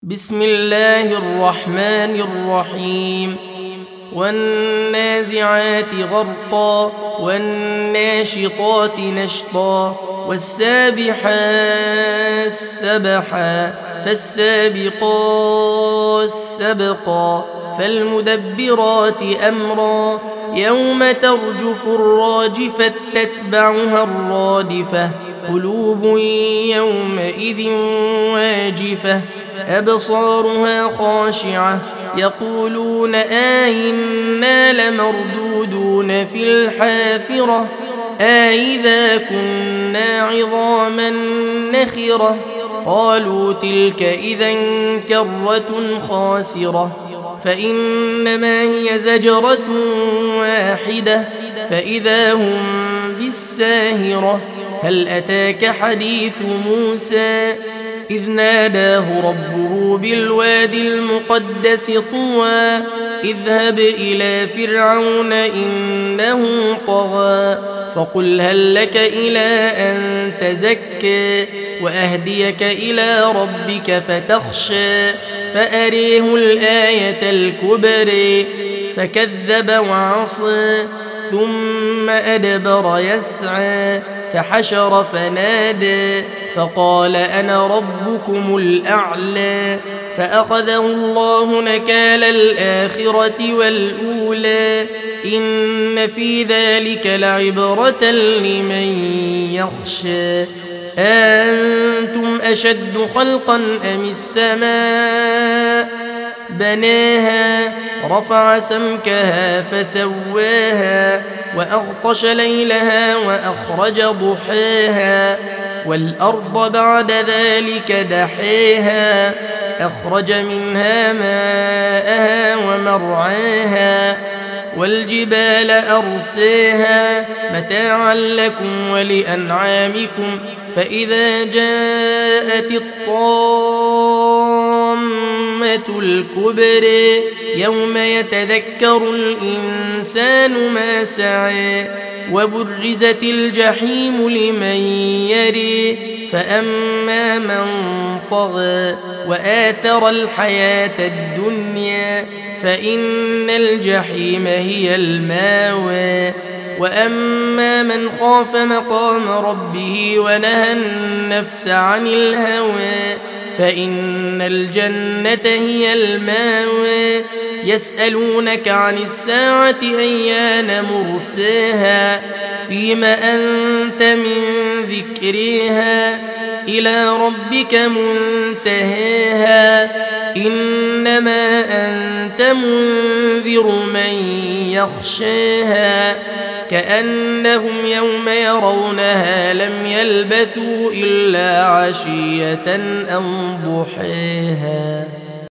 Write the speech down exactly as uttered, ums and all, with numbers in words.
بسم الله الرحمن الرحيم والنازعات غرقا والناشطات نشطا والسابحات سبحا فالسابقات سبقا فالمدبرات أمرا يوم ترجف الراجفة تتبعها الرادفة قلوب يومئذ واجفة أبصارها خاشعة يقولون آئنا لمردودون في الحافرة أئذا كنا عظاما نخرة قالوا تلك إذا كرة خاسرة فإنما هي زجرة واحدة فإذا هم بالساهرة هل أتاك حديث موسى إذ ناداه ربه بالوادي المقدس طوى اذهب إلى فرعون إنه طغى فقل هل لك إلى أن تزكى وأهديك إلى ربك فتخشى فأريه الآية الكبرى فكذب وعصى ثم أدبر يسعى فحشر فنادى فقال أنا ربكم الأعلى فأخذه الله نكال الآخرة والأولى إن في ذلك لعبرة لمن يخشى أنتم أشد خلقا أم السماء بناها رفع سمكها فسواها وأغطش ليلها وأخرج ضحاها والأرض بعد ذلك دحاها أخرج منها ماءها ومرعاها والجبال أرساها متاعا لكم ولأنعامكم فإذا جاءت الطامة الكبرى يوم يتذكر الإنسان ما سعى وبرزت الجحيم لمن يري فأما من طغى وآثر الحياة الدنيا فإن الجحيم هي الماوى وأما من خاف مقام ربه ونهى النفس عن الهوى فإن الجنة هي الماوى يسألونك عن الساعة أيان مرساها فيم أنت من ذكرها إلى ربك منتهاها إنما أنت منذر من يخشاها كأنهم يوم يرونها لم يلبثوا إلا عشية أو ضحاها.